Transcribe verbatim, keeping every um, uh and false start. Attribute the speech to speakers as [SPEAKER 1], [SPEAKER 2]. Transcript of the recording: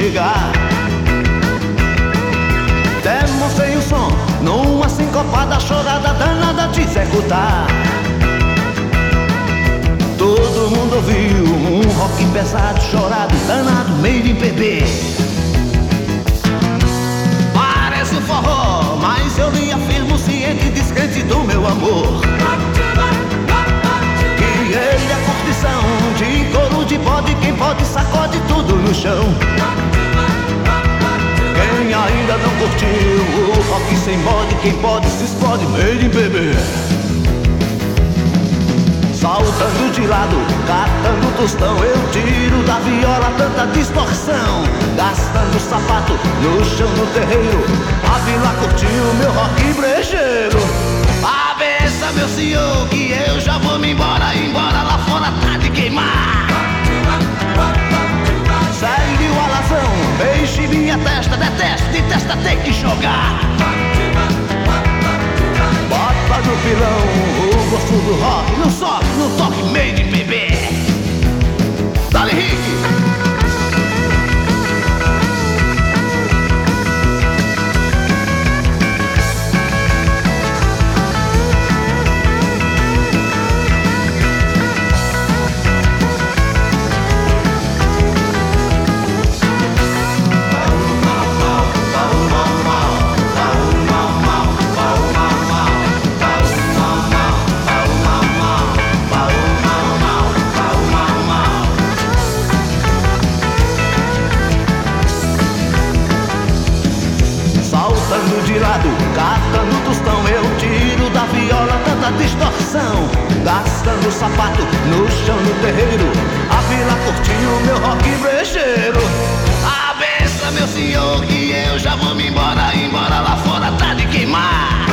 [SPEAKER 1] chegar. Demonstrei o som numa sincopada chorada danada de executar. Todo mundo ouviu um rock pesado, chorado, danado, meio em bebê. Parece um forró, mas eu lhe afirmo, ciente e descrente do meu amor, que ele é curtição de couro de bode. Quem pode sacode tudo no chão. Quem ainda não curtiu o rock sem bode, quem pode se explode, meio em bebê. Saltando de lado, catando tostão, eu tiro da viola tanta distorção. Gastando sapato no chão do terreiro, a vila curtiu meu rock brejeiro. Abença meu senhor, que eu já vou me embora, embora lá fora tá de queimar. Segue o alazão, beixe minha testa, detesto, de testa tem que jogar. Bota no pilão o gosto do rock, no sobe, no toque, meio de bebê. Dale, Rick! Saltando de lado, catando tostão, eu tiro da viola tanta distorção. Gastando sapato no chão do terreiro, a vila curtiu meu rock brejeiro. A benção meu senhor, que eu já vou me embora, embora lá fora tá de queimar.